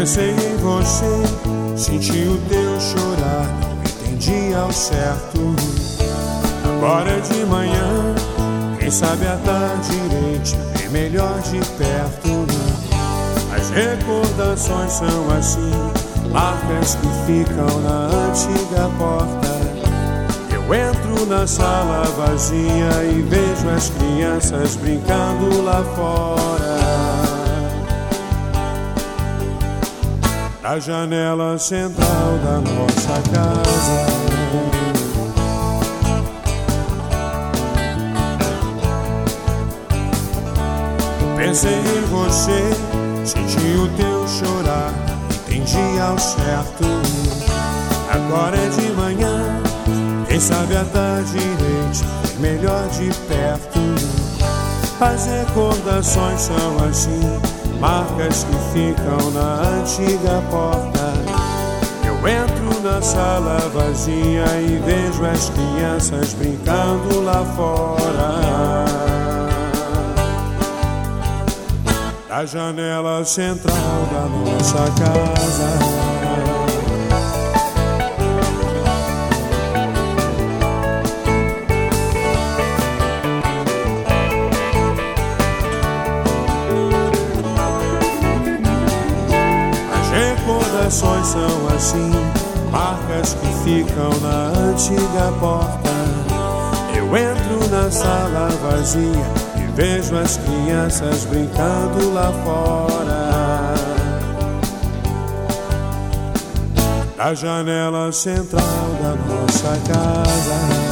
Pensei em você, senti o teu chorar, não entendi ao certo. Agora de manhã, quem sabe à tarde irei te ver melhor de perto. As recordações são assim, marcas que ficam na antiga porta. Eu entro na sala vazia e vejo as crianças brincando lá fora. Na janela central da nossa casa, pensei em você, senti o teu chorar, entendi ao certo. Agora é de manhã, quem sabe à tarde irei te ver melhor de perto. As recordações são assim, marcas que ficam na antiga porta. Eu entro na sala vazia e vejo as crianças brincando lá fora. Na janela central da nossa casa, recordações são assim, marcas que ficam na antiga porta. Eu entro na sala vazia e vejo as crianças brincando lá fora. Na janela central da nossa casa.